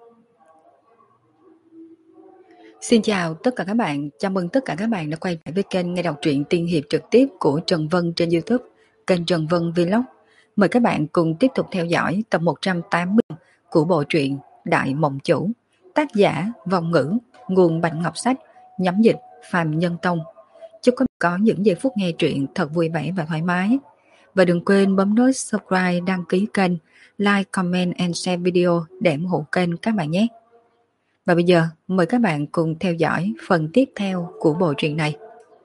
Xin chào tất cả các bạn, chào mừng tất cả các bạn đã quay lại với kênh nghe đọc truyện tiên hiệp trực tiếp của Trần Vân trên YouTube, kênh Trần Vân Vlog. Mời các bạn cùng tiếp tục theo dõi tập 180 của bộ truyện Đại Mộng Chủ, tác giả Vong Ngữ, nguồn Bạch Ngọc Sách, nhóm dịch Phàm Nhân Tông. Chúc các bạn có những giây phút nghe truyện thật vui vẻ và thoải mái. Và đừng quên bấm nút subscribe, đăng ký kênh, like, comment and share video để ủng hộ kênh các bạn nhé. Và bây giờ mời các bạn cùng theo dõi phần tiếp theo của bộ truyện này.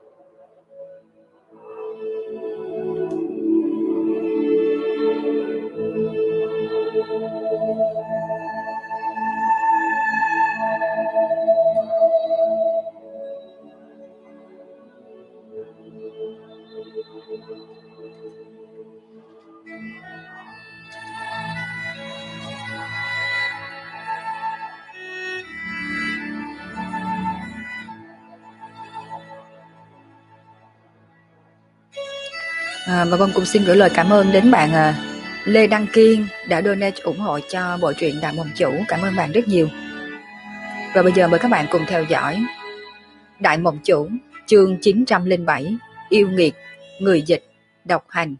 Và Vân cũng xin gửi lời cảm ơn đến bạn Lê Đăng Kiên đã donate ủng hộ cho bộ truyện Đại Mộng Chủ. Cảm ơn bạn rất nhiều. Và bây giờ mời các bạn cùng theo dõi Đại Mộng Chủ, chương 907, Yêu Nghiệt, người dịch, độc hành.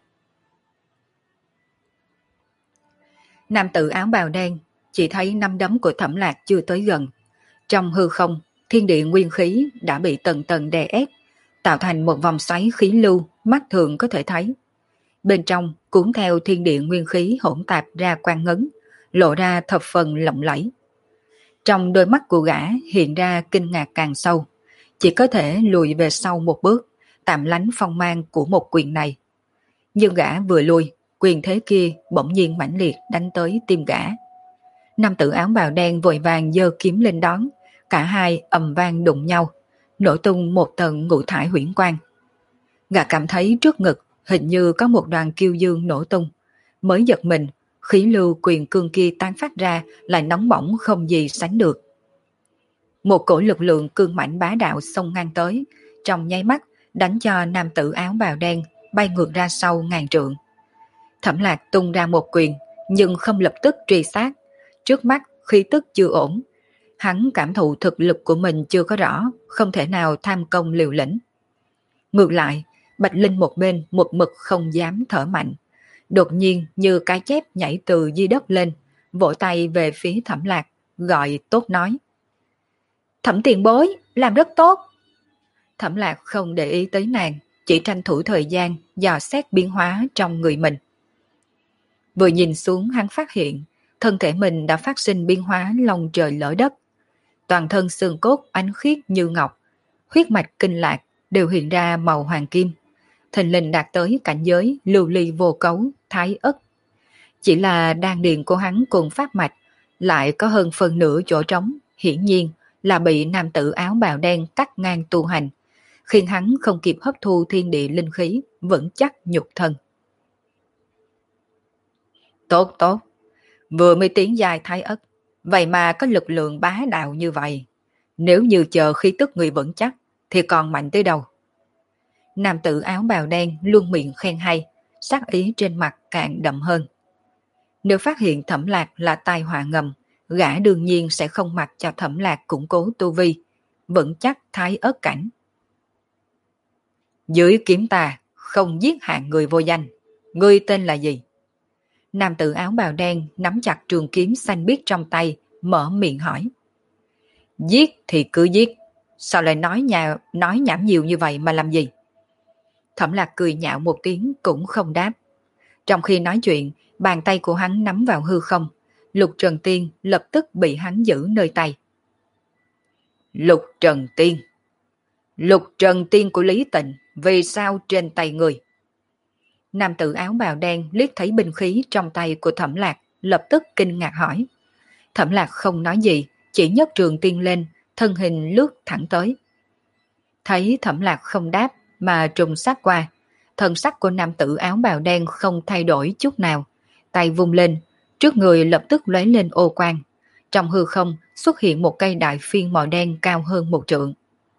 Nam tử áo bào đen chỉ thấy nắm đấm của Thẩm Lạc chưa tới gần. Trong hư không, thiên địa nguyên khí đã bị tầng tầng đè ép, tạo thành một vòng xoáy khí lưu mắt thường có thể thấy. Bên trong cuốn theo thiên địa nguyên khí hỗn tạp ra quang ngấn, lộ ra thập phần lộng lẫy. Trong đôi mắt của gã hiện ra kinh ngạc càng sâu, chỉ có thể lùi về sau một bước, tạm lánh phong mang của một quyền này. Nhưng gã vừa lùi, quyền thế kia bỗng nhiên mãnh liệt đánh tới tim gã. Nam tử áo bào đen vội vàng giơ kiếm lên đón, cả hai ầm vang đụng nhau, nổ tung một tầng ngũ thải huyễn quang. Gã cảm thấy trước ngực hình như có một đoàn kiêu dương nổ tung, mới giật mình, khí lưu quyền cương kia tán phát ra lại nóng bỏng không gì sánh được. Một cổ lực lượng cương mãnh bá đạo xông ngang tới, trong nháy mắt đánh cho nam tử áo bào đen bay ngược ra sau ngàn trượng. Thẩm Lạc tung ra một quyền, nhưng không lập tức truy sát. Trước mắt khí tức chưa ổn, hắn cảm thụ thực lực của mình chưa có rõ, không thể nào tham công liều lĩnh. Ngược lại, Bạch Linh một bên một mực không dám thở mạnh, đột nhiên như cái chép nhảy từ dưới đất lên, vỗ tay về phía Thẩm Lạc, gọi tốt nói: Thẩm tiền bối, làm rất tốt. Thẩm Lạc không để ý tới nàng, chỉ tranh thủ thời gian dò xét biến hóa trong người mình. Vừa nhìn xuống hắn phát hiện, thân thể mình đã phát sinh biến hóa long trời lở đất. Toàn thân xương cốt ánh khiết như ngọc, huyết mạch kinh lạc đều hiện ra màu hoàng kim. Thình lình đạt tới cảnh giới lưu ly vô cấu, thái ất. Chỉ là đan điền của hắn cùng phát mạch lại có hơn phần nửa chỗ trống, hiển nhiên là bị nam tử áo bào đen cắt ngang tu hành, khiến hắn không kịp hấp thu thiên địa linh khí, vững chắc nhục thân. Tốt tốt, vừa mới tiến giai thái ất, vậy mà có lực lượng bá đạo như vậy. Nếu như chờ khí tức người vững chắc, thì còn mạnh tới đâu. Nam tử áo bào đen luôn miệng khen hay, sát ý trên mặt càng đậm hơn. Nếu phát hiện Thẩm Lạc là tai họa ngầm, gã đương nhiên sẽ không mặc cho Thẩm Lạc củng cố tu vi, vững chắc thái ất cảnh. Dưới kiếm ta, không giết hạng người vô danh. Ngươi tên là gì? Nam tử áo bào đen nắm chặt trường kiếm xanh biếc trong tay, mở miệng hỏi. Giết thì cứ giết, sao lại nói nhảm nhiều như vậy mà làm gì? Thẩm Lạc cười nhạo một tiếng cũng không đáp. Trong khi nói chuyện, bàn tay của hắn nắm vào hư không, Lục Trần Tiên lập tức bị hắn giữ nơi tay. Lục Trần Tiên? Lục Trần Tiên của Lý Tịnh, vì sao trên tay người? Nam tử áo bào đen liếc thấy binh khí trong tay của Thẩm Lạc, lập tức kinh ngạc hỏi. Thẩm Lạc không nói gì, chỉ nhấc trường tiên lên, thân hình lướt thẳng tới. Thấy Thẩm Lạc không đáp mà trùng sát qua, thần sắc của nam tử áo bào đen không thay đổi chút nào, tay vung lên, trước người lập tức lóe lên ô quang. Trong hư không xuất hiện một cây đại phiên màu đen cao hơn một trượng.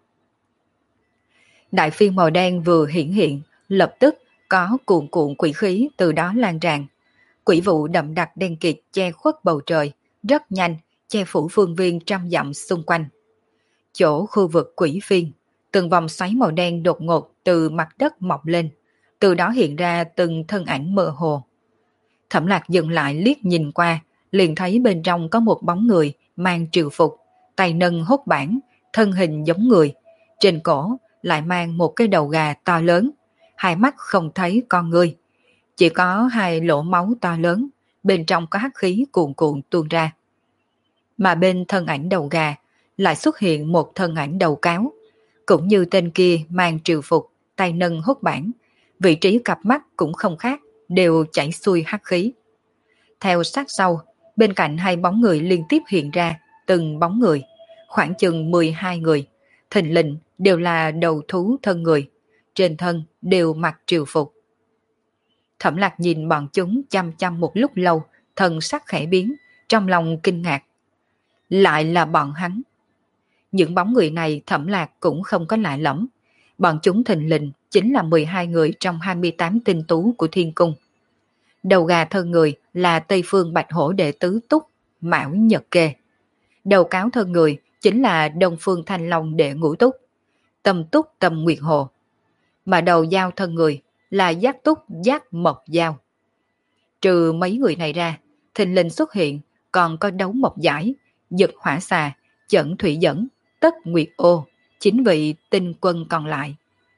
Đại phiên màu đen vừa hiển hiện, lập tức có cuồn cuộn quỷ khí từ đó lan tràn. Quỷ vụ đậm đặc đen kịt che khuất bầu trời, rất nhanh che phủ phương viên trăm dặm xung quanh. Chỗ khu vực quỷ phiên, từng vòng xoáy màu đen đột ngột từ mặt đất mọc lên, từ đó hiện ra từng thân ảnh mơ hồ. Thẩm Lạc dừng lại liếc nhìn qua, liền thấy bên trong có một bóng người mang triều phục, tay nâng hốt bản, thân hình giống người, trên cổ lại mang một cái đầu gà to lớn, hai mắt không thấy con người, chỉ có hai lỗ máu to lớn, bên trong có hắc khí cuồn cuộn tuôn ra. Mà bên thân ảnh đầu gà lại xuất hiện một thân ảnh đầu cáo, cũng như tên kia mang triều phục, tay nâng hốt bản, vị trí cặp mắt cũng không khác, đều chảy xuôi hắc khí. Theo sát sau, bên cạnh hai bóng người liên tiếp hiện ra, từng bóng người, khoảng chừng 12 người, thình lình đều là đầu thú thân người, trên thân đều mặc triều phục. Thẩm Lạc nhìn bọn chúng chăm chăm một lúc lâu, thần sắc khẽ biến, trong lòng kinh ngạc. Lại là bọn hắn. Những bóng người này Thẩm Lạc cũng không có lạ lẫm. Bọn chúng thình lình chính là 12 người trong 28 tinh tú của Thiên Cung. Đầu gà thân người là Tây Phương Bạch Hổ đệ tứ Túc, Mão Nhật Kê. Đầu cáo thân người chính là Đông Phương Thanh Long đệ ngũ Túc, Tâm Túc Tâm Nguyệt Hồ. Mà đầu dao thân người là Giác Túc Giác Mộc Dao. Trừ mấy người này ra, thình lình xuất hiện còn có Đấu Mộc Giải, Dực Hỏa Xà, Chẩn Thủy Dẫn, Tất Nguyệt Ô, 9 vị tinh quân còn lại.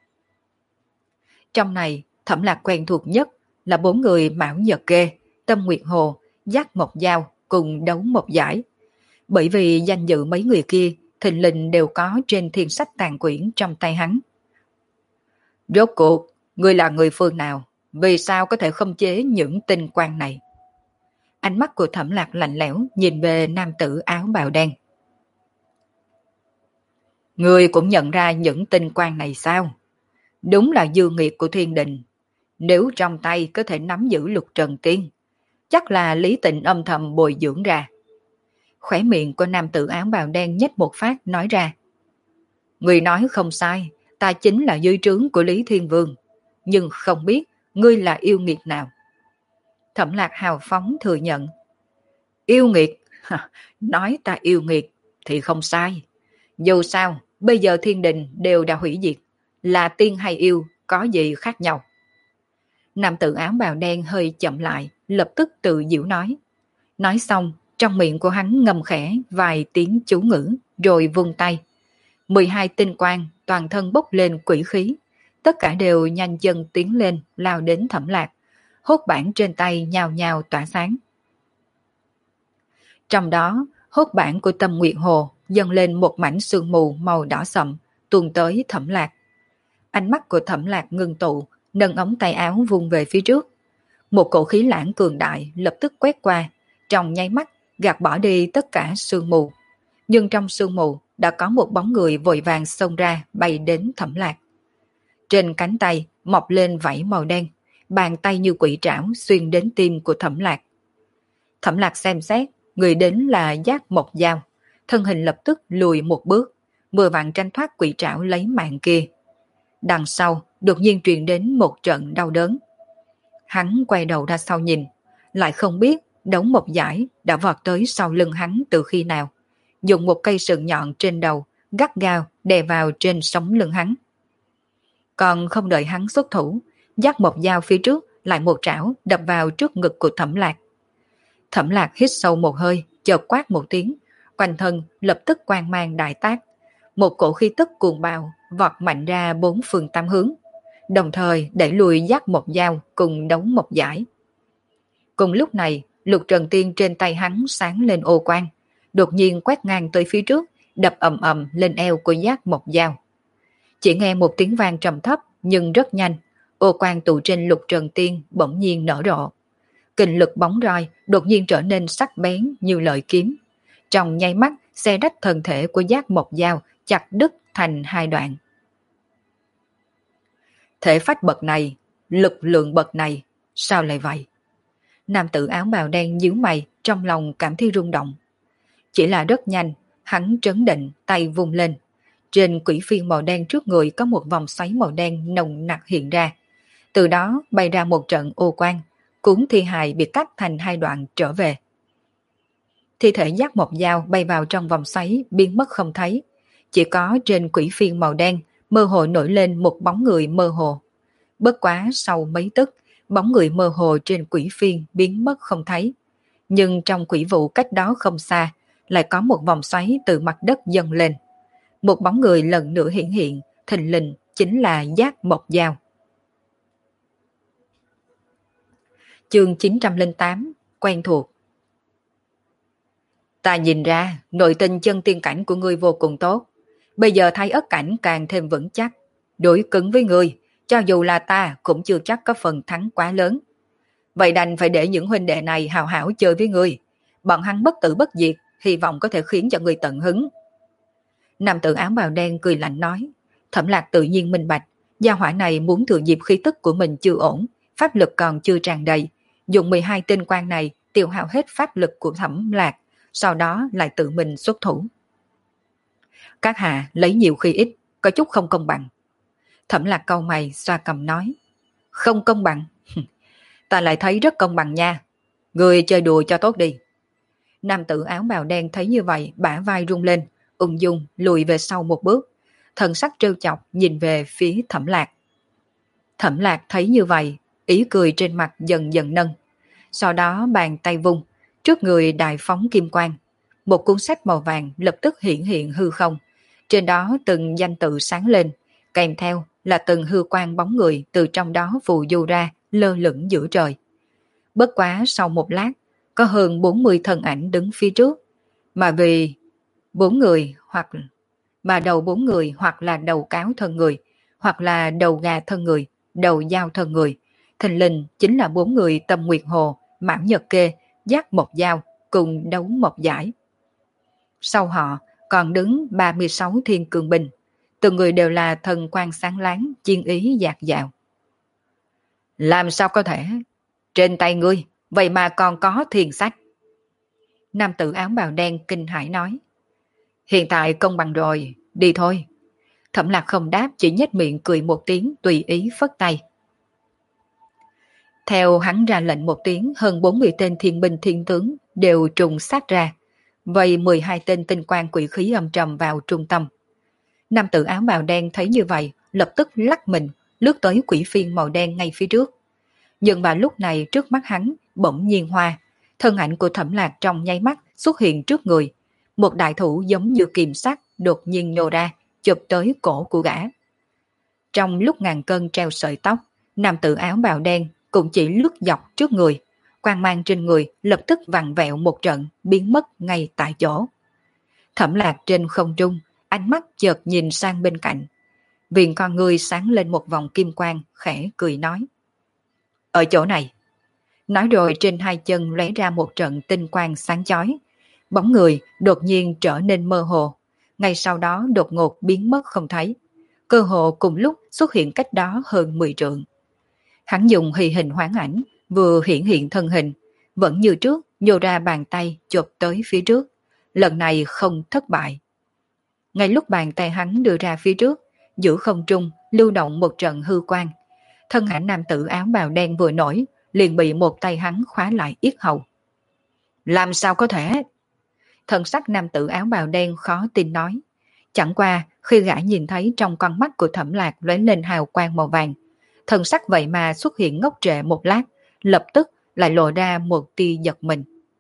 Trong này, Thẩm Lạc quen thuộc nhất là 4 người Mão Nhật Kê, Tâm Nguyệt Hồ, Giác Mộc Dao cùng Đấu Mộc Giải. Bởi vì danh dự mấy người kia thình lình đều có trên thiên sách tàn quyển trong tay hắn. Rốt cuộc, ngươi là người phương nào? Vì sao có thể khống chế những tinh quang này? Ánh mắt của Thẩm Lạc lạnh lẽo nhìn về nam tử áo bào đen. Ngươi cũng nhận ra những tinh quang này sao? Đúng là dư nghiệt của thiên đình. Nếu trong tay có thể nắm giữ Lục Trần Tiên, chắc là Lý Tịnh âm thầm bồi dưỡng ra. Khóe miệng của nam tử áo bào đen nhếch một phát nói ra. Ngươi nói không sai, ta chính là dưới trướng của Lý Thiên Vương, nhưng không biết ngươi là yêu nghiệt nào. Thẩm Lạc hào phóng thừa nhận. Yêu nghiệt? Nói ta yêu nghiệt thì không sai. Dù sao, bây giờ thiên đình đều đã hủy diệt, là tiên hay yêu có gì khác nhau. Nam tử áo bào đen hơi chậm lại, lập tức tự giễu nói. Nói xong, trong miệng của hắn ngầm khẽ vài tiếng chú ngữ, rồi vung tay. 12 tinh quang toàn thân bốc lên quỷ khí, tất cả đều nhanh chân tiến lên lao đến Thẩm Lạc, hốt bản trên tay nhào nhào tỏa sáng. Trong đó, hốt bản của Tâm Nguyệt Hồ dâng lên một mảnh sương mù màu đỏ sậm, tuôn tới Thẩm Lạc. Ánh mắt của Thẩm Lạc ngưng tụ, nâng ống tay áo vung về phía trước. Một cổ khí lãng cường đại lập tức quét qua, trong nháy mắt gạt bỏ đi tất cả sương mù. Nhưng trong sương mù đã có một bóng người vội vàng xông ra bay đến Thẩm Lạc. Trên cánh tay mọc lên vảy màu đen, bàn tay như quỷ trảo xuyên đến tim của Thẩm Lạc. Thẩm Lạc xem xét, người đến là Giác Mộc Dao, thân hình lập tức lùi một bước, vừa vặn tranh thoát quỷ trảo lấy mạng kia. Đằng sau đột nhiên truyền đến một trận đau đớn. Hắn quay đầu ra sau nhìn, lại không biết Đấu Mộc Giải đã vọt tới sau lưng hắn từ khi nào, dùng một cây sừng nhọn trên đầu gắt gao đè vào trên sống lưng hắn. Còn không đợi hắn xuất thủ, Giác Mộc Dao phía trước lại một trảo đập vào trước ngực của Thẩm Lạc. Thẩm Lạc hít sâu một hơi, chợt quát một tiếng, quanh thân lập tức quang mang đại tác, một cổ khí tức cuồng bạo vọt mạnh ra bốn phương tám hướng, đồng thời đẩy lùi Giác Mộc Dao cùng Đấu Mộc Giải. Cùng lúc này, Lục Trần Tiên trên tay hắn sáng lên ô quang, đột nhiên quét ngang tới phía trước, đập ầm ầm lên eo của Giác Mộc Dao. Chỉ nghe một tiếng vang trầm thấp nhưng rất nhanh, ô quang tụ trên Lục Trần Tiên bỗng nhiên nở rộ. Kình lực bóng roi đột nhiên trở nên sắc bén như lợi kiếm. Trong nháy mắt xé rách thân thể của Giác Mộc Dao, chặt đứt thành hai đoạn. Thể phách bậc này, lực lượng bậc này, sao lại vậy? Nam tử áo bào đen nhíu mày, trong lòng cảm thấy rung động. Chỉ là rất nhanh, hắn trấn định, tay vung lên. Trên quỷ phiên màu đen trước người có một vòng xoáy màu đen nồng nặc hiện ra. Từ đó bay ra một trận ô quang, cuốn thi hài bị cắt thành hai đoạn trở về. Thi thể dắt một dao bay vào trong vòng xoáy biến mất không thấy. Chỉ có trên quỷ phiên màu đen mơ hồ nổi lên một bóng người mơ hồ. Bất quá sau mấy tức, bóng người mơ hồ trên quỷ phiên biến mất không thấy. Nhưng trong quỷ vụ cách đó không xa, lại có một vòng xoáy từ mặt đất dâng lên. Một bóng người lần nữa hiện hiện, thình lình chính là Giác Mộc Dao. Chương 908, quen thuộc. Ta nhìn ra, nội tình chân tiên cảnh của ngươi vô cùng tốt. Bây giờ Thái Ất cảnh càng thêm vững chắc. Đối cứng với ngươi, cho dù là ta cũng chưa chắc có phần thắng quá lớn. Vậy đành phải để những huynh đệ này hào hảo chơi với ngươi. Bọn hắn bất tử bất diệt, hy vọng có thể khiến cho ngươi tận hứng. Nam tử áo bào đen cười lạnh nói. Thẩm Lạc tự nhiên minh bạch, gia hỏa này muốn thừa dịp khí tức của mình chưa ổn, pháp lực còn chưa tràn đầy, dùng 12 tinh quang này tiêu hao hết pháp lực của Thẩm Lạc, sau đó lại tự mình xuất thủ. Các hạ lấy nhiều khi ít, có chút không công bằng. Thẩm Lạc cau mày xoa cằm nói. Không công bằng? Ta lại thấy rất công bằng nha. Người chơi đùa cho tốt đi. Nam tử áo bào đen thấy như vậy, bả vai rung lên, ung dung lùi về sau một bước, thần sắc trêu chọc nhìn về phía Thẩm Lạc. Thẩm Lạc thấy như vậy, ý cười trên mặt dần dần nâng. Sau đó bàn tay vung, trước người đại phóng kim quang. Một cuốn sách màu vàng lập tức hiện hiện hư không. Trên đó từng danh tự sáng lên, kèm theo là từng hư quang bóng người từ trong đó phù du ra, lơ lửng giữa trời. Bất quá sau một lát, có hơn 40 thân ảnh đứng phía trước, mà vì đầu 4 người hoặc là đầu cáo thân người, hoặc là đầu gà thân người, đầu dao thân người. Thình lình chính là 4 người Tâm Nguyệt Hồ, Mãn Nhật Kê, Giác Mộc Dao cùng đấu một giải. Sau họ còn đứng 36 thiên cường binh, từng người đều là thần quang sáng láng, chiên ý dạt dào. Làm sao có thể? Trên tay ngươi, vậy mà còn có thiền sách. Nam tử áo bào đen kinh hãi nói. Hiện tại công bằng rồi, đi thôi. Thẩm Lạc không đáp, chỉ nhếch miệng cười một tiếng, tùy ý phất tay. Theo hắn ra lệnh một tiếng, hơn 40 tên thiên binh thiên tướng đều trùng sát ra, vây 12 tên tinh quang quỷ khí âm trầm vào trung tâm. Nam tử áo bào đen thấy như vậy, lập tức lắc mình, lướt tới quỷ phiên màu đen ngay phía trước. Nhưng mà lúc này trước mắt hắn bỗng nhiên hoa, thân ảnh của Thẩm Lạc trong nháy mắt xuất hiện trước người. Một đại thủ giống như kìm sắt đột nhiên nhô ra, chụp tới cổ của gã. Trong lúc ngàn cân treo sợi tóc, nam tử áo bào đen cũng chỉ lướt dọc trước người, quang mang trên người lập tức vặn vẹo một trận, biến mất ngay tại chỗ. Thẩm Lạc trên không trung, ánh mắt chợt nhìn sang bên cạnh. Viền con người sáng lên một vòng kim quang, khẽ cười nói. Ở chỗ này. Nói rồi trên hai chân lóe ra một trận tinh quang sáng chói. Bóng người đột nhiên trở nên mơ hồ, ngay sau đó đột ngột biến mất không thấy. Cơ hồ cùng lúc xuất hiện cách đó hơn 10 trượng. Hắn dùng hì hình hoán ảnh, vừa hiển hiện thân hình, vẫn như trước nhô ra bàn tay chộp tới phía trước. Lần này không thất bại. Ngay lúc bàn tay hắn đưa ra phía trước, giữa không trung lưu động một trận hư quang. Thân ảnh nam tử áo bào đen vừa nổi, liền bị một tay hắn khóa lại yết hầu. Làm sao có thể? Thần sắc nam tử áo bào đen khó tin nói. Chẳng qua khi gã nhìn thấy trong con mắt của Thẩm Lạc lóe lên hào quang màu vàng, thần sắc vậy mà xuất hiện ngốc trệ một lát, lập tức lại lộ ra một tia giật mình.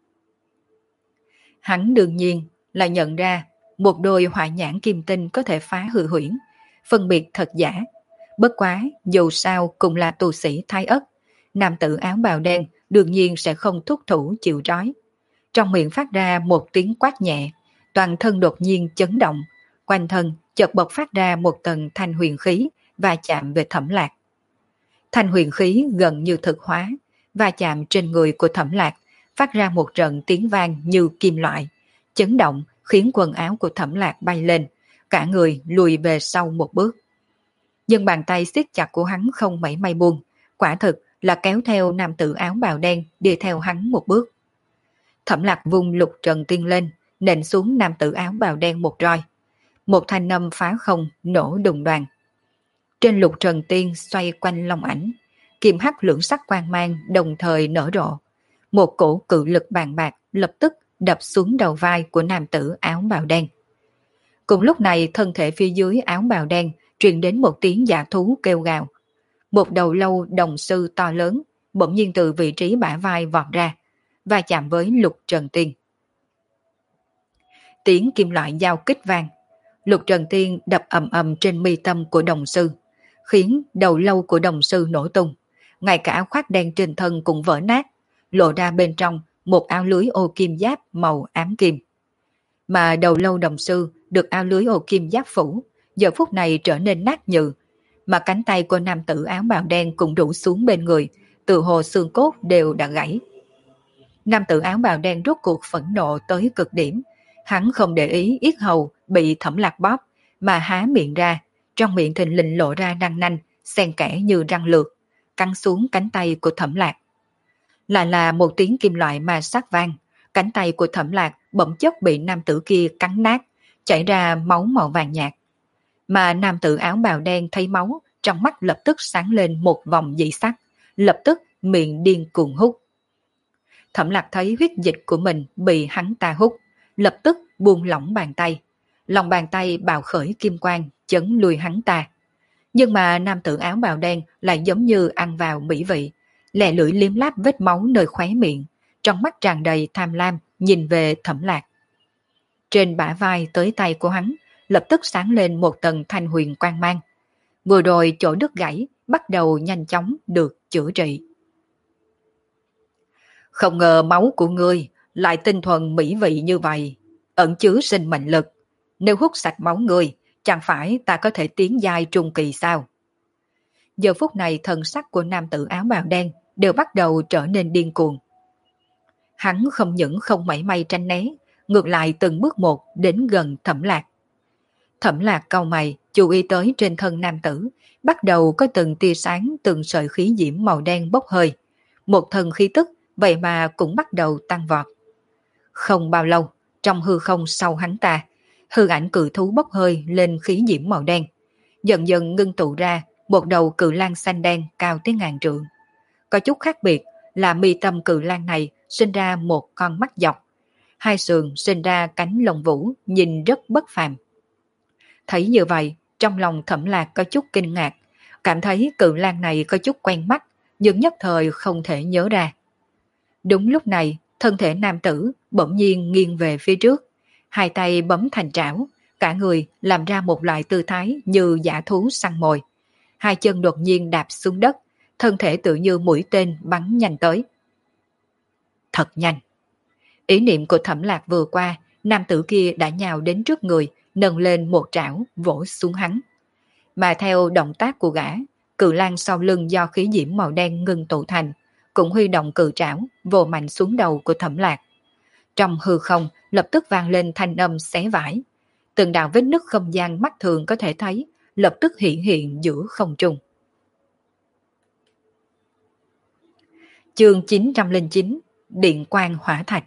Hắn đương nhiên là nhận ra một đôi hỏa nhãn kim tinh có thể phá hư huyễn, phân biệt thật giả. Bất quá dù sao cũng là tu sĩ Thái Ất, nam tử áo bào đen đương nhiên sẽ không thúc thủ chịu trói. Trong miệng phát ra một tiếng quát nhẹ, toàn thân đột nhiên chấn động, quanh thân chợt bộc phát ra một tầng thanh huyền khí và chạm về Thẩm Lạc. Thanh huyền khí gần như thực hóa, và chạm trên người của Thẩm Lạc, phát ra một trận tiếng vang như kim loại, chấn động khiến quần áo của Thẩm Lạc bay lên, cả người lùi về sau một bước. Nhưng bàn tay siết chặt của hắn không mảy may buông, quả thực là kéo theo nam tử áo bào đen đi theo hắn một bước. Thẩm Lạc vung lục trần tiên lên, nện xuống nam tử áo bào đen một roi. Một thanh âm phá không nổ đùng đoàn. Trên lục trần tiên xoay quanh long ảnh, kim hắc lưỡng sắc quang mang đồng thời nở rộ. Một cổ cự lực bàn bạc lập tức đập xuống đầu vai của nam tử áo bào đen. Cùng lúc này thân thể phía dưới áo bào đen truyền đến một tiếng dạ thú kêu gào. Một đầu lâu đồng sư to lớn bỗng nhiên từ vị trí bả vai vọt ra và chạm với Lục Trần Tiên. Tiếng kim loại giao kích vang, Lục Trần Tiên đập ầm ầm trên mi tâm của đồng sư, khiến đầu lâu của đồng sư nổ tung, ngay cả áo khoác đen trên thân cũng vỡ nát, lộ ra bên trong một áo lưới ô kim giáp màu ám kim. Mà đầu lâu đồng sư được áo lưới ô kim giáp phủ, giờ phút này trở nên nát nhừ, mà cánh tay của nam tử áo bào đen cũng rũ xuống bên người, từ hồ xương cốt đều đã gãy. Nam tử áo bào đen rốt cuộc phẫn nộ tới cực điểm, hắn không để ý yết hầu bị Thẩm Lạc bóp, mà há miệng ra, trong miệng thình lình lộ ra răng nanh, xen kẽ như răng lược, cắn xuống cánh tay của Thẩm Lạc. Lại là một tiếng kim loại ma sát vang, cánh tay của Thẩm Lạc bỗng chốc bị nam tử kia cắn nát, chảy ra máu màu vàng nhạt. Mà nam tử áo bào đen thấy máu, trong mắt lập tức sáng lên một vòng dị sắc, lập tức miệng điên cuồng hút. Thẩm Lạc thấy huyết dịch của mình bị hắn ta hút, lập tức buông lỏng bàn tay. Lòng bàn tay bạo khởi kim quang, chấn lùi hắn ta. Nhưng mà nam tử áo bào đen lại giống như ăn vào mỹ vị, lè lưỡi liếm láp vết máu nơi khóe miệng, trong mắt tràn đầy tham lam, nhìn về Thẩm Lạc. Trên bả vai tới tay của hắn, lập tức sáng lên một tầng thanh huyền quang mang. Vừa rồi chỗ đứt gãy, bắt đầu nhanh chóng được chữa trị. Không ngờ máu của ngươi lại tinh thuần mỹ vị như vậy, ẩn chứa sinh mệnh lực. Nếu hút sạch máu ngươi, chẳng phải ta có thể tiến giai trung kỳ sao? Giờ phút này thần sắc của nam tử áo bào đen đều bắt đầu trở nên điên cuồng. Hắn không những không mảy may tránh né, ngược lại từng bước một đến gần Thẩm Lạc. Thẩm Lạc cau mày, chú ý tới trên thân nam tử, bắt đầu có từng tia sáng, từng sợi khí diễm màu đen bốc hơi. Một thần khí tức, vậy mà cũng bắt đầu tăng vọt. Không bao lâu, trong hư không sau hắn ta, hư ảnh cự thú bốc hơi lên khí diễm màu đen. Dần dần ngưng tụ ra một đầu cự lang xanh đen cao tới ngàn trượng. Có chút khác biệt là mi tâm cự lang này sinh ra một con mắt dọc, hai sườn sinh ra cánh lông vũ, nhìn rất bất phàm. Thấy như vậy, trong lòng Thẩm Lạc có chút kinh ngạc, cảm thấy cự lang này có chút quen mắt, nhưng nhất thời không thể nhớ ra. Đúng lúc này, thân thể nam tử bỗng nhiên nghiêng về phía trước, hai tay bấm thành trảo, cả người làm ra một loại tư thái như dã thú săn mồi. Hai chân đột nhiên đạp xuống đất, thân thể tự như mũi tên bắn nhanh tới. Thật nhanh. Ý niệm của Thẩm Lạc vừa qua, nam tử kia đã nhào đến trước người, nâng lên một trảo vỗ xuống hắn. Mà theo động tác của gã, cự lang sau lưng do khí diễm màu đen ngưng tụ thành, cũng huy động cự trảo vồ mạnh xuống đầu của Thẩm Lạc. Trong hư không lập tức vang lên thanh âm xé vải. Từng đạo vết nứt không gian mắt thường có thể thấy, lập tức hiện hiện giữa không trung. Chương 909, Điện quang hỏa thạch.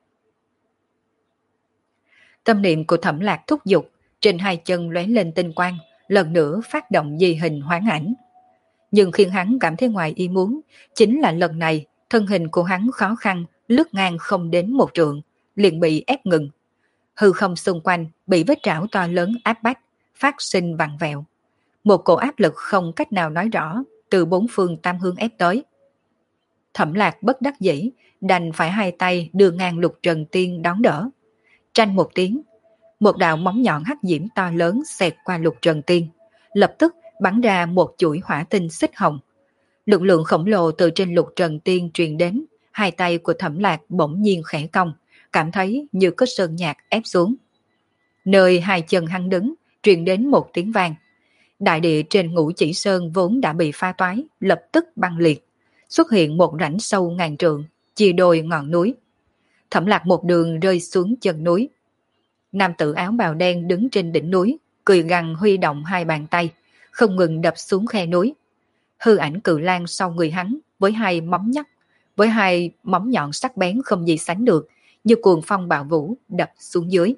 Tâm niệm của Thẩm Lạc thúc giục, trên hai chân lóe lên tinh quang, lần nữa phát động di hình hoán ảnh. Nhưng khiến hắn cảm thấy ngoài ý muốn, chính là lần này thân hình của hắn khó khăn lướt ngang không đến một trượng, liền bị ép ngừng. Hư không xung quanh bị vết trảo to lớn áp bách, phát sinh vặn vẹo. Một cổ áp lực không cách nào nói rõ, từ bốn phương tam hướng ép tới. Thẩm Lạc bất đắc dĩ, đành phải hai tay đưa ngang Lục Trần Tiên đón đỡ. Tranh một tiếng, một đạo móng nhọn hắc diễm to lớn xẹt qua Lục Trần Tiên, lập tức bắn ra một chuỗi hỏa tinh xích hồng. Lực lượng khổng lồ từ trên Lục Trần Tiên truyền đến, hai tay của Thẩm Lạc bỗng nhiên khẽ cong, cảm thấy như có sơn nhạc ép xuống. Nơi hai chân hắn đứng, truyền đến một tiếng vang. Đại địa trên Ngũ Chỉ Sơn vốn đã bị pha toái, lập tức băng liệt. Xuất hiện một rãnh sâu ngàn trượng, chia đôi ngọn núi. Thẩm Lạc một đường rơi xuống chân núi. Nam tử áo bào đen đứng trên đỉnh núi, cười gằn huy động hai bàn tay, không ngừng đập xuống khe núi. Hư ảnh cự lang sau người hắn với hai móng nhọn sắc bén không gì sánh được, như cuồng phong bạo vũ đập xuống dưới.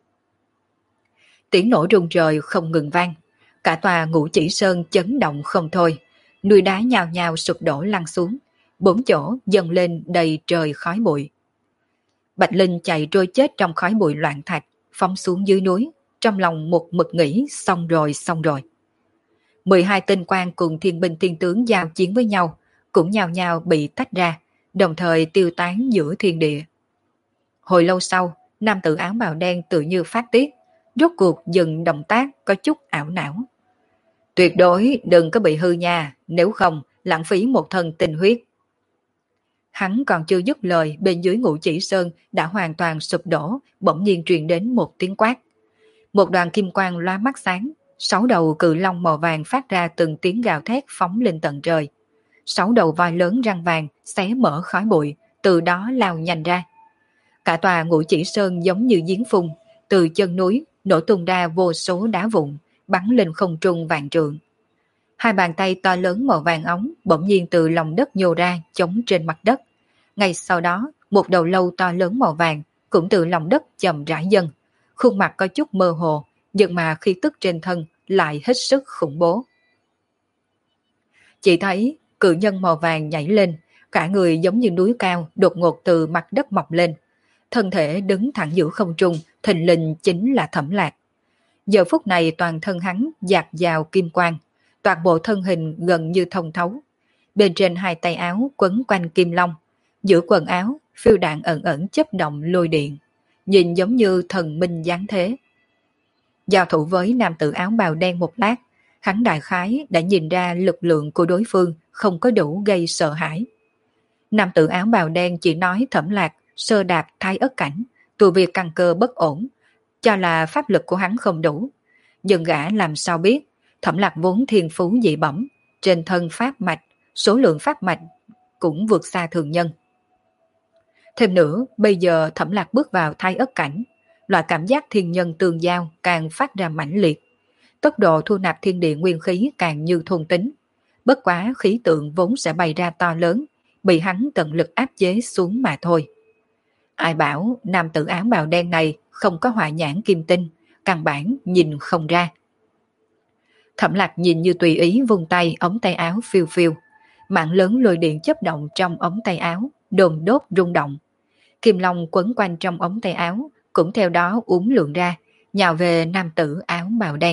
Tiếng nổ rung trời không ngừng vang, cả tòa Ngũ Chỉ Sơn chấn động không thôi, núi đá nhào nhào sụp đổ lăn xuống, bốn chỗ dâng lên đầy trời khói bụi. Bạch Linh chạy trôi chết trong khói bụi loạn thạch, phóng xuống dưới núi, trong lòng một mực nghĩ xong rồi xong rồi. 12 tinh quang cùng thiên binh thiên tướng giao chiến với nhau, cũng nhào nhào bị tách ra, đồng thời tiêu tán giữa thiên địa. Hồi lâu sau, nam tử áo bào đen tự như phát tiết, rốt cuộc dừng động tác có chút ảo não. Tuyệt đối đừng có bị hư nha, nếu không lãng phí một thân tinh huyết. Hắn còn chưa dứt lời, bên dưới Ngũ Chỉ Sơn đã hoàn toàn sụp đổ, bỗng nhiên truyền đến một tiếng quát. Một đoàn kim quang lóa mắt sáng, 6 đầu cự long màu vàng phát ra từng tiếng gào thét phóng lên tận trời. 6 đầu voi lớn răng vàng xé mở khói bụi, từ đó lao nhanh ra. Cả tòa Ngũ Chỉ Sơn giống như giếng phun, từ chân núi nổ tung ra vô số đá vụn, bắn lên không trung vạn trượng. Hai bàn tay to lớn màu vàng óng bỗng nhiên từ lòng đất nhô ra chống trên mặt đất. Ngay sau đó, một đầu lâu to lớn màu vàng cũng từ lòng đất chậm rãi dâng. Khuôn mặt có chút mơ hồ, nhưng mà khí tức trên thân lại hết sức khủng bố. Chỉ thấy cự nhân màu vàng nhảy lên, cả người giống như núi cao đột ngột từ mặt đất mọc lên. Thân thể đứng thẳng giữa không trung, thình lình chính là Thẩm Lạc. Giờ phút này toàn thân hắn dạt dào kim quang, toàn bộ thân hình gần như thông thấu. Bên trên hai tay áo quấn quanh kim long, giữa quần áo phiêu đạn ẩn ẩn chấp động lôi điện, nhìn giống như thần minh giáng thế. Giao thủ với nam tử áo bào đen một lát, hắn đại khái đã nhìn ra lực lượng của đối phương không có đủ gây sợ hãi. Nam tử áo bào đen chỉ nói Thẩm Lạc sơ đạp thái ất cảnh, từ việc căn cơ bất ổn, cho là pháp lực của hắn không đủ. Nhưng gã làm sao biết, Thẩm Lạc vốn thiên phú dị bẩm, trên thân pháp mạch, số lượng pháp mạch cũng vượt xa thường nhân. Thêm nữa, bây giờ Thẩm Lạc bước vào thái ất cảnh, loại cảm giác thiên nhân tương giao càng phát ra mãnh liệt. Tốc độ thu nạp thiên địa nguyên khí càng như thôn tính. Bất quá khí tượng vốn sẽ bày ra to lớn, bị hắn tận lực áp chế xuống mà thôi. Ai bảo nam tử áo bào đen này không có hỏa nhãn kim tinh, căn bản nhìn không ra. Thẩm Lạc nhìn như tùy ý vung tay, ống tay áo phiêu phiêu. Mạng lớn lôi điện chấp động trong ống tay áo, đồn đốt rung động. Kim long quấn quanh trong ống tay áo, cũng theo đó uốn lượn ra, nhào về nam tử áo bào đen.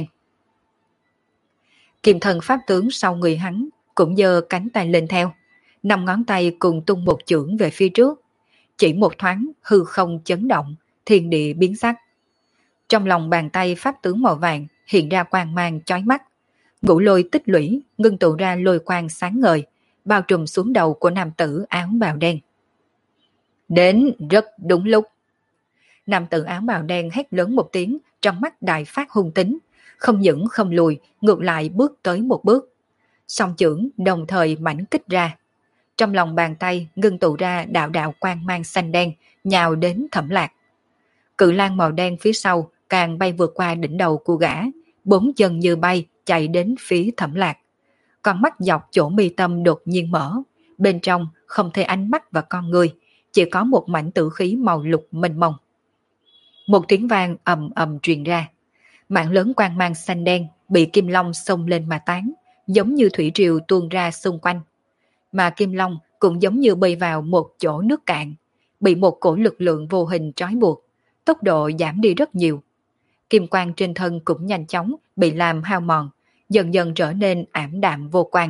Kim thần pháp tướng sau người hắn cũng giơ cánh tay lên theo, 5 ngón tay cùng tung một chưởng về phía trước. Chỉ một thoáng hư không chấn động, thiên địa biến sắc. Trong lòng bàn tay pháp tướng màu vàng hiện ra quang mang chói mắt. Ngũ lôi tích lũy ngưng tụ ra lôi quang sáng ngời, bao trùm xuống đầu của nam tử áo bào đen. Đến rất đúng lúc. Nam tử áo bào đen hét lớn một tiếng, trong mắt đại phát hung tính, không những không lùi, ngược lại bước tới một bước. Song chưởng đồng thời mãnh kích ra. Trong lòng bàn tay ngưng tụ ra đạo đạo quang mang xanh đen, nhào đến Thẩm Lạc. Cự lang màu đen phía sau càng bay vượt qua đỉnh đầu của gã, 4 chân như bay chạy đến phía Thẩm Lạc. Con mắt dọc chỗ mi tâm đột nhiên mở, bên trong không thấy ánh mắt và con người, chỉ có một mảnh tử khí màu lục mênh mông. Một tiếng vang ầm ầm truyền ra, mạng lớn quang mang xanh đen bị kim long xông lên mà tán, giống như thủy triều tuôn ra xung quanh. Mà kim long cũng giống như bơi vào một chỗ nước cạn, bị một cổ lực lượng vô hình trói buộc, tốc độ giảm đi rất nhiều. Kim quang trên thân cũng nhanh chóng bị làm hao mòn, dần dần trở nên ảm đạm vô quang.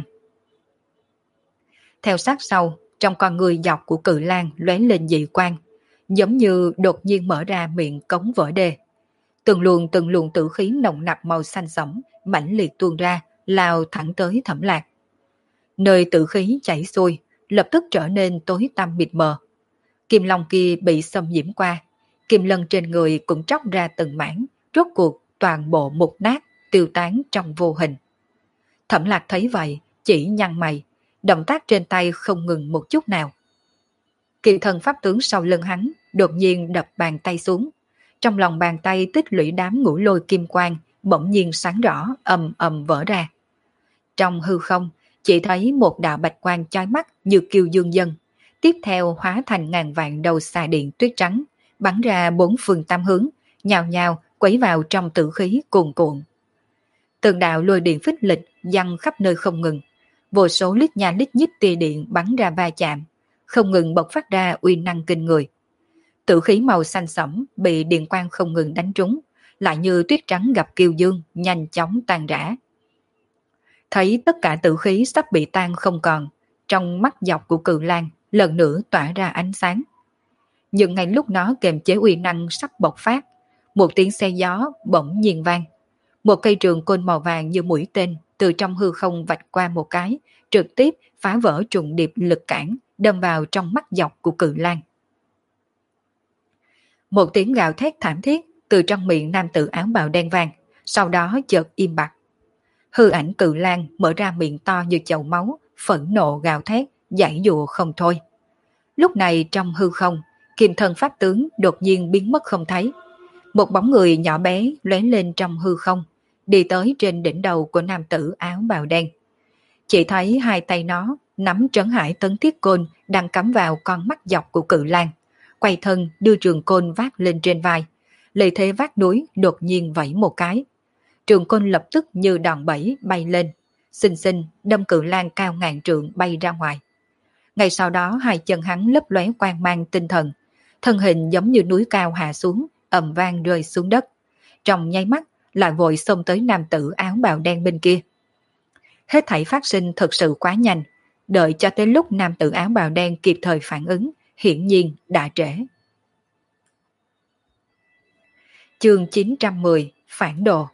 Theo sát sau, trong con người dọc của cự lang lóe lên dị quang, giống như đột nhiên mở ra miệng cống vỡ đê. Từng luồng tử khí nồng nặc màu xanh sẫm mãnh liệt tuôn ra, lao thẳng tới Thẩm Lạc. Nơi tử khí chảy xuôi, lập tức trở nên tối tăm mịt mờ. Kim long kia bị xâm nhiễm qua, kim lân trên người cũng tróc ra từng mảng, rốt cuộc toàn bộ mục nát, tiêu tán trong vô hình. Thẩm Lạc thấy vậy, chỉ nhăn mày, động tác trên tay không ngừng một chút nào. Kỳ thần pháp tướng sau lưng hắn đột nhiên đập bàn tay xuống. Trong lòng bàn tay tích lũy đám ngũ lôi kim quang bỗng nhiên sáng rõ, ầm ầm vỡ ra. Trong hư không, chỉ thấy một đạo bạch quang chói mắt như kiêu dương dân, tiếp theo hóa thành ngàn vạn đầu xà điện tuyết trắng, bắn ra 4 phương tám hướng, nhào nhào quấy vào trong tử khí cuồn cuộn. Từng đạo lôi điện phích lịch văng khắp nơi không ngừng, vô số lít nha lít nhít tia điện bắn ra va chạm, không ngừng bộc phát ra uy năng kinh người. Tử khí màu xanh sẫm bị điện quang không ngừng đánh trúng, lại như tuyết trắng gặp kiêu dương, nhanh chóng tan rã. Thấy tất cả tử khí sắp bị tan không còn, trong mắt dọc của Cự Lang lần nữa tỏa ra ánh sáng. Nhưng ngay lúc nó kềm chế uy năng sắp bộc phát, một tiếng xe gió bỗng nhiên vang. Một cây trường côn màu vàng như mũi tên từ trong hư không vạch qua một cái, trực tiếp phá vỡ trùng điệp lực cản, đâm vào trong mắt dọc của Cự Lang. Một tiếng gào thét thảm thiết từ trong miệng nam tử áo bào đen vàng, sau đó chợt im bặt. Hư ảnh Cự Lang mở ra miệng to như chậu máu, phẫn nộ gào thét, giãy giụa không thôi. Lúc này trong hư không, Kim Thân Pháp Tướng đột nhiên biến mất không thấy. Một bóng người nhỏ bé lóe lên trong hư không, đi tới trên đỉnh đầu của nam tử áo bào đen. Chỉ thấy hai tay nó nắm trấn hải tấn thiết côn đang cắm vào con mắt dọc của Cự Lang, quay thân đưa trường côn vác lên trên vai, lợi thế vác núi đột nhiên vẫy một cái. Trường côn lập tức như đòn bẩy bay lên, xinh xinh đâm Cự Lang cao ngàn trượng bay ra ngoài. Ngay sau đó hai chân hắn lấp lóe quang mang tinh thần, thân hình giống như núi cao hạ xuống, ầm vang rơi xuống đất. Trong nháy mắt lại vội xông tới nam tử áo bào đen bên kia. Hết thảy phát sinh thật sự quá nhanh, đợi cho tới lúc nam tử áo bào đen kịp thời phản ứng, hiển nhiên đã trễ. Chương 910 Phản đồ.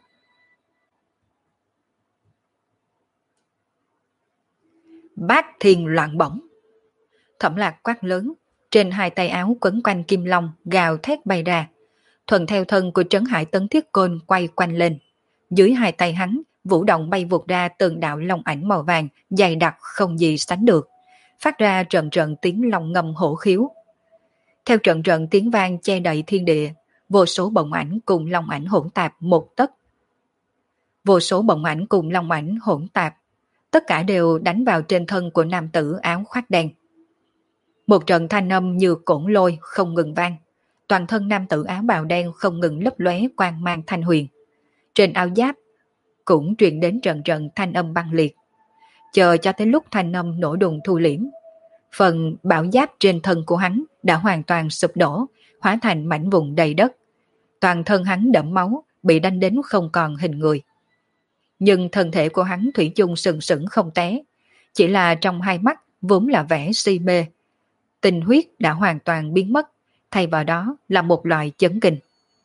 Bát thiên loạn bổng. Thẩm Lạc quát lớn, trên hai tay áo quấn quanh kim long gào thét bay ra, thuận theo thân của trấn hải tấn thiết côn quay quanh lên. Dưới hai tay hắn, vũ động bay vụt ra từng đạo long ảnh màu vàng dày đặc không gì sánh được, phát ra trận trận tiếng long ngâm hổ khiếu. Theo trận trận tiếng vang che đậy thiên địa, vô số bồng ảnh cùng long ảnh hỗn tạp một tấc. Vô số bồng ảnh cùng long ảnh hỗn tạp, tất cả đều đánh vào trên thân của nam tử áo khoác đen. Một trận thanh âm như cổn lôi không ngừng vang, toàn thân nam tử áo bào đen không ngừng lấp lóe quang mang thanh huyền. Trên áo giáp cũng truyền đến trận trận thanh âm băng liệt. Chờ cho tới lúc thanh âm nổ đùng thu liễm, phần bảo giáp trên thân của hắn đã hoàn toàn sụp đổ, hóa thành mảnh vụn đầy đất. Toàn thân hắn đẫm máu, bị đánh đến không còn hình người. Nhưng thân thể của hắn thủy chung sừng sững không té, chỉ là trong hai mắt vốn là vẻ si mê. Tình huyết đã hoàn toàn biến mất, thay vào đó là một loại chấn kinh.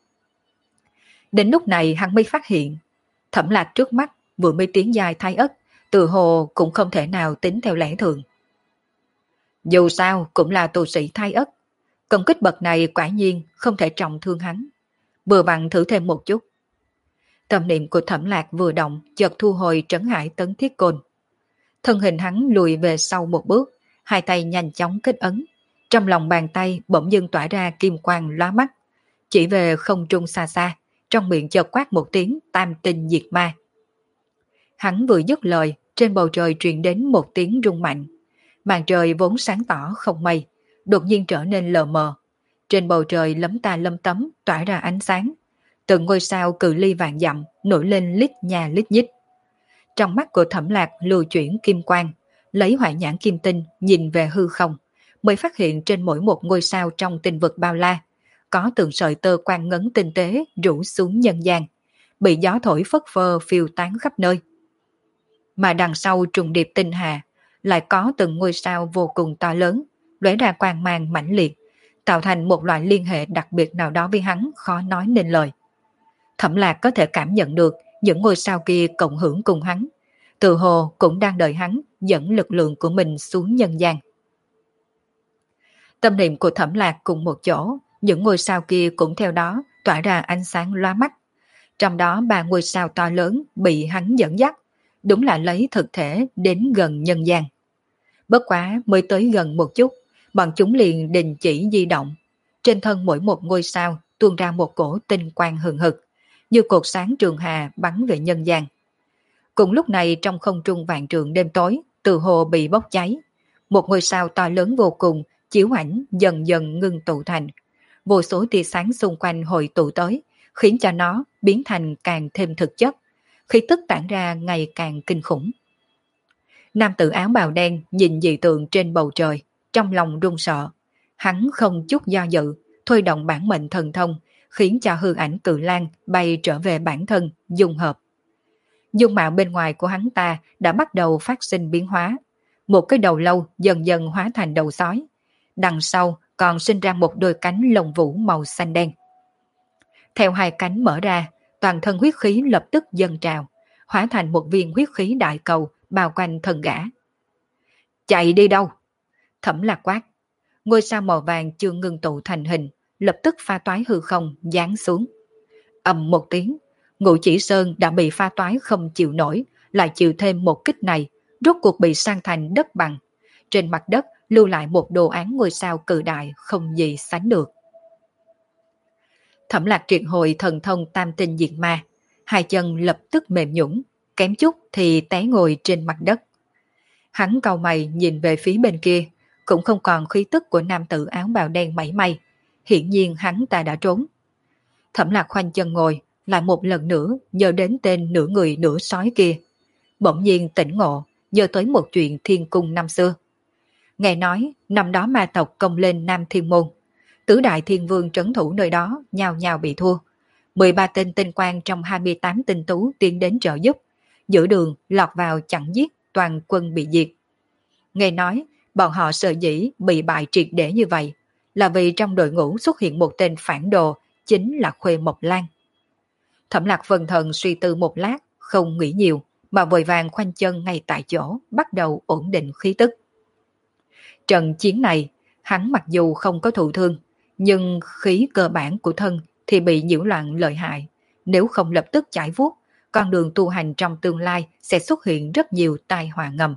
Đến lúc này hắn mới phát hiện, Thẩm Lạc trước mắt vừa mới tiến dài thái ất, từ hồ cũng không thể nào tính theo lẽ thường. Dù sao cũng là tu sĩ thái ất, công kích bậc này quả nhiên không thể trọng thương hắn. Vừa vặn thử thêm một chút. Tâm niệm của Thẩm Lạc vừa động, chợt thu hồi trấn hải tấn thiết côn. Thân hình hắn lùi về sau một bước, hai tay nhanh chóng kết ấn. Trong lòng bàn tay bỗng dưng tỏa ra kim quang lóa mắt. Chỉ về không trung xa xa, trong miệng chợt quát một tiếng tam tinh diệt ma. Hắn vừa dứt lời, trên bầu trời truyền đến một tiếng rung mạnh. Màn trời vốn sáng tỏ không mây, đột nhiên trở nên lờ mờ. Trên bầu trời lấm ta lấm tấm tỏa ra ánh sáng. Từng ngôi sao cự ly vạn dặm nổi lên lít nhà lít nhít. Trong mắt của Thẩm Lạc lưu chuyển kim quang, lấy hỏa nhãn kim tinh nhìn về hư không, mới phát hiện trên mỗi một ngôi sao trong tinh vực bao la có từng sợi tơ quang ngấn tinh tế rủ xuống nhân gian, bị gió thổi phất phơ phiêu tán khắp nơi. Mà đằng sau trùng điệp tinh hà lại có từng ngôi sao vô cùng to lớn, lóe ra quang mang mãnh liệt, tạo thành một loại liên hệ đặc biệt nào đó với hắn khó nói nên lời. Thẩm Lạc có thể cảm nhận được những ngôi sao kia cộng hưởng cùng hắn, tự hồ cũng đang đợi hắn dẫn lực lượng của mình xuống nhân gian. Tâm niệm của Thẩm Lạc cùng một chỗ, những ngôi sao kia cũng theo đó tỏa ra ánh sáng lóa mắt. Trong đó 3 ngôi sao to lớn bị hắn dẫn dắt, đúng là lấy thực thể đến gần nhân gian. Bất quá mới tới gần một chút, bọn chúng liền đình chỉ di động. Trên thân mỗi một ngôi sao tuôn ra một cổ tinh quang hừng hực, như cột sáng trường hà bắn về nhân gian. Cùng lúc này trong không trung vạn trượng đêm tối, từ hồ bị bốc cháy. Một ngôi sao to lớn vô cùng, chiếu ảnh dần dần ngưng tụ thành. Vô số tia sáng xung quanh hội tụ tới, khiến cho nó biến thành càng thêm thực chất, khí tức tản ra ngày càng kinh khủng. Nam tử áo bào đen nhìn dị tượng trên bầu trời, trong lòng run sợ. Hắn không chút do dự, thôi động bản mệnh thần thông, khiến cho hư ảnh Cự Lang bay trở về bản thân, dung hợp. Dung mạo bên ngoài của hắn ta đã bắt đầu phát sinh biến hóa. Một cái đầu lâu dần dần hóa thành đầu sói. Đằng sau còn sinh ra một đôi cánh lông vũ màu xanh đen. Theo hai cánh mở ra, toàn thân huyết khí lập tức dâng trào, hóa thành một viên huyết khí đại cầu bao quanh thân gã. Chạy đi đâu? Thẩm Lạc quát. Ngôi sao màu vàng chưa ngưng tụ thành hình, lập tức pha toái hư không, giáng xuống. Ầm một tiếng, Ngũ Chỉ Sơn đã bị pha toái không chịu nổi, lại chịu thêm một kích này, rốt cuộc bị san thành đất bằng. Trên mặt đất lưu lại một đồ án ngôi sao cự đại không gì sánh được. Thẩm Lạc triệt hồi thần thông tam tinh diệt ma, hai chân lập tức mềm nhũn, kém chút thì té ngồi trên mặt đất. Hắn cau mày nhìn về phía bên kia, cũng không còn khí tức của nam tử áo bào đen mảy may, hiển nhiên hắn ta đã trốn. Thẩm Lạc khoanh chân ngồi, lại một lần nữa nhớ đến tên nửa người nửa sói kia. Bỗng nhiên tỉnh ngộ, nhớ tới một chuyện thiên cung năm xưa. Nghe nói, năm đó ma tộc công lên Nam Thiên Môn. Tứ đại thiên vương trấn thủ nơi đó, nhao nhao bị thua. 13 tên tinh quang trong 28 tinh tú tiến đến trợ giúp. Giữa đường, lọt vào chặn giết, toàn quân bị diệt. Nghe nói, bọn họ sợ dĩ bị bại triệt để như vậy, là vì trong đội ngũ xuất hiện một tên phản đồ, chính là Khuê Mộc Lan. Thẩm Lạc vân thần suy tư một lát, không nghĩ nhiều, mà vội vàng khoanh chân ngay tại chỗ, bắt đầu ổn định khí tức. Trận chiến này, hắn mặc dù không có thụ thương, nhưng khí cơ bản của thân thì bị nhiễu loạn lợi hại. Nếu không lập tức chải vuốt, con đường tu hành trong tương lai sẽ xuất hiện rất nhiều tai họa ngầm.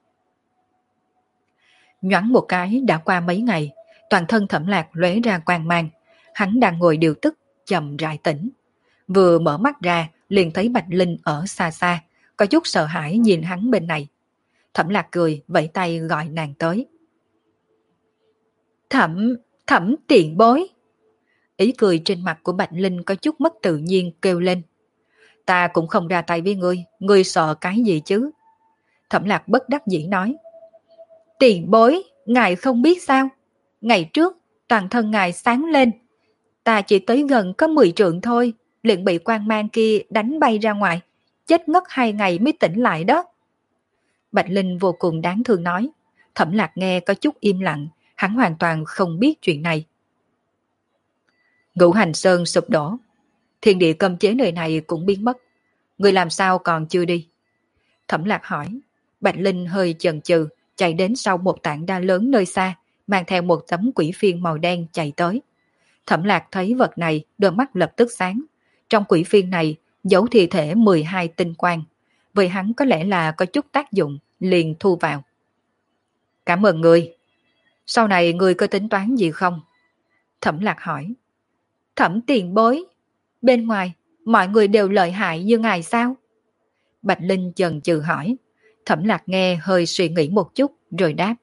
Nhoáng một cái đã qua mấy ngày, toàn thân Thẩm Lạc lóe ra quang mang. Hắn đang ngồi điều tức, chậm rãi tỉnh. Vừa mở mắt ra, liền thấy Bạch Linh ở xa xa, có chút sợ hãi nhìn hắn bên này. Thẩm Lạc cười, vẫy tay gọi nàng tới. Thẩm tiền bối. Ý cười trên mặt của Bạch Linh có chút mất tự nhiên kêu lên. Ta cũng không ra tay với ngươi sợ cái gì chứ? Thẩm Lạc bất đắc dĩ nói. Tiền bối, ngài không biết sao? Ngày trước, toàn thân ngài sáng lên. Ta chỉ tới gần có 10 trượng thôi, liền bị quang mang kia đánh bay ra ngoài. Chết ngất 2 ngày mới tỉnh lại đó. Bạch Linh vô cùng đáng thương nói. Thẩm Lạc nghe có chút im lặng, hắn hoàn toàn không biết chuyện này. Ngũ Hành Sơn sụp đổ, thiên địa cấm chế nơi này cũng biến mất. Người làm sao còn chưa đi? Thẩm Lạc hỏi. Bạch Linh hơi chần chừ, chạy đến sau một tảng đá lớn nơi xa, mang theo một tấm quỷ phiên màu đen chạy tới. Thẩm Lạc thấy vật này, đôi mắt lập tức sáng. Trong quỷ phiên này, giấu thi thể 12 tinh quang. Vì hắn có lẽ là có chút tác dụng, liền thu vào. Cảm ơn người. Sau này người có tính toán gì không? Thẩm Lạc hỏi. Thẩm tiền bối, bên ngoài, mọi người đều lợi hại như ngài sao? Bạch Linh chần chừ hỏi. Thẩm Lạc nghe hơi suy nghĩ một chút rồi đáp.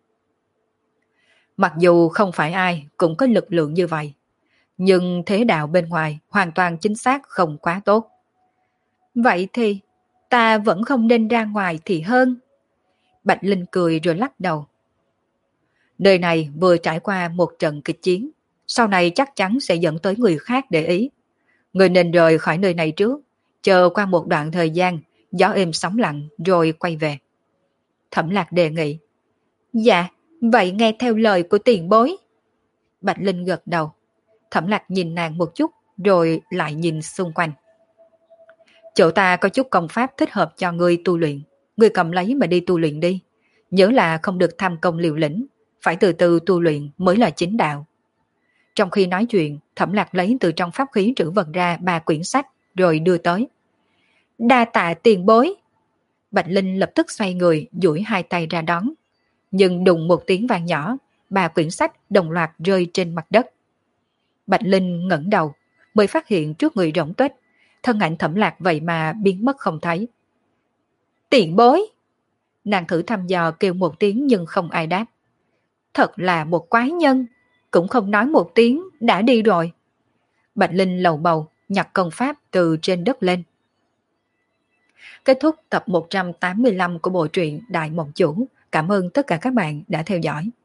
Mặc dù không phải ai cũng có lực lượng như vậy, nhưng thế đạo bên ngoài hoàn toàn chính xác không quá tốt. Vậy thì ta vẫn không nên ra ngoài thì hơn. Bạch Linh cười rồi lắc đầu. Nơi này vừa trải qua một trận kịch chiến, sau này chắc chắn sẽ dẫn tới người khác để ý. Người nên rời khỏi nơi này trước, chờ qua một đoạn thời gian, gió êm sóng lặng rồi quay về. Thẩm Lạc đề nghị. Dạ, vậy nghe theo lời của tiền bối. Bạch Linh gật đầu. Thẩm Lạc nhìn nàng một chút rồi lại nhìn xung quanh. Chỗ ta có chút công pháp thích hợp cho ngươi tu luyện. Ngươi cầm lấy mà đi tu luyện đi. Nhớ là không được tham công liều lĩnh, phải từ từ tu luyện mới là chính đạo. Trong khi nói chuyện, Thẩm Lạc lấy từ trong pháp khí trữ vật ra 3 quyển sách rồi đưa tới. Đa tạ tiền bối. Bạch Linh lập tức xoay người, duỗi hai tay ra đón. Nhưng đùng một tiếng vang nhỏ, 3 quyển sách đồng loạt rơi trên mặt đất. Bạch Linh ngẩng đầu, mới phát hiện trước người rỗng tuếch, thân ảnh Thẩm Lạc vậy mà biến mất không thấy. Tiền bối! Nàng thử thăm dò kêu một tiếng nhưng không ai đáp. Thật là một quái nhân, cũng không nói một tiếng đã đi rồi. Bạch Linh lầu bầu nhặt công pháp từ trên đất lên. Kết thúc tập 185 của bộ truyện Đại Mộng Chủ. Cảm ơn tất cả các bạn đã theo dõi.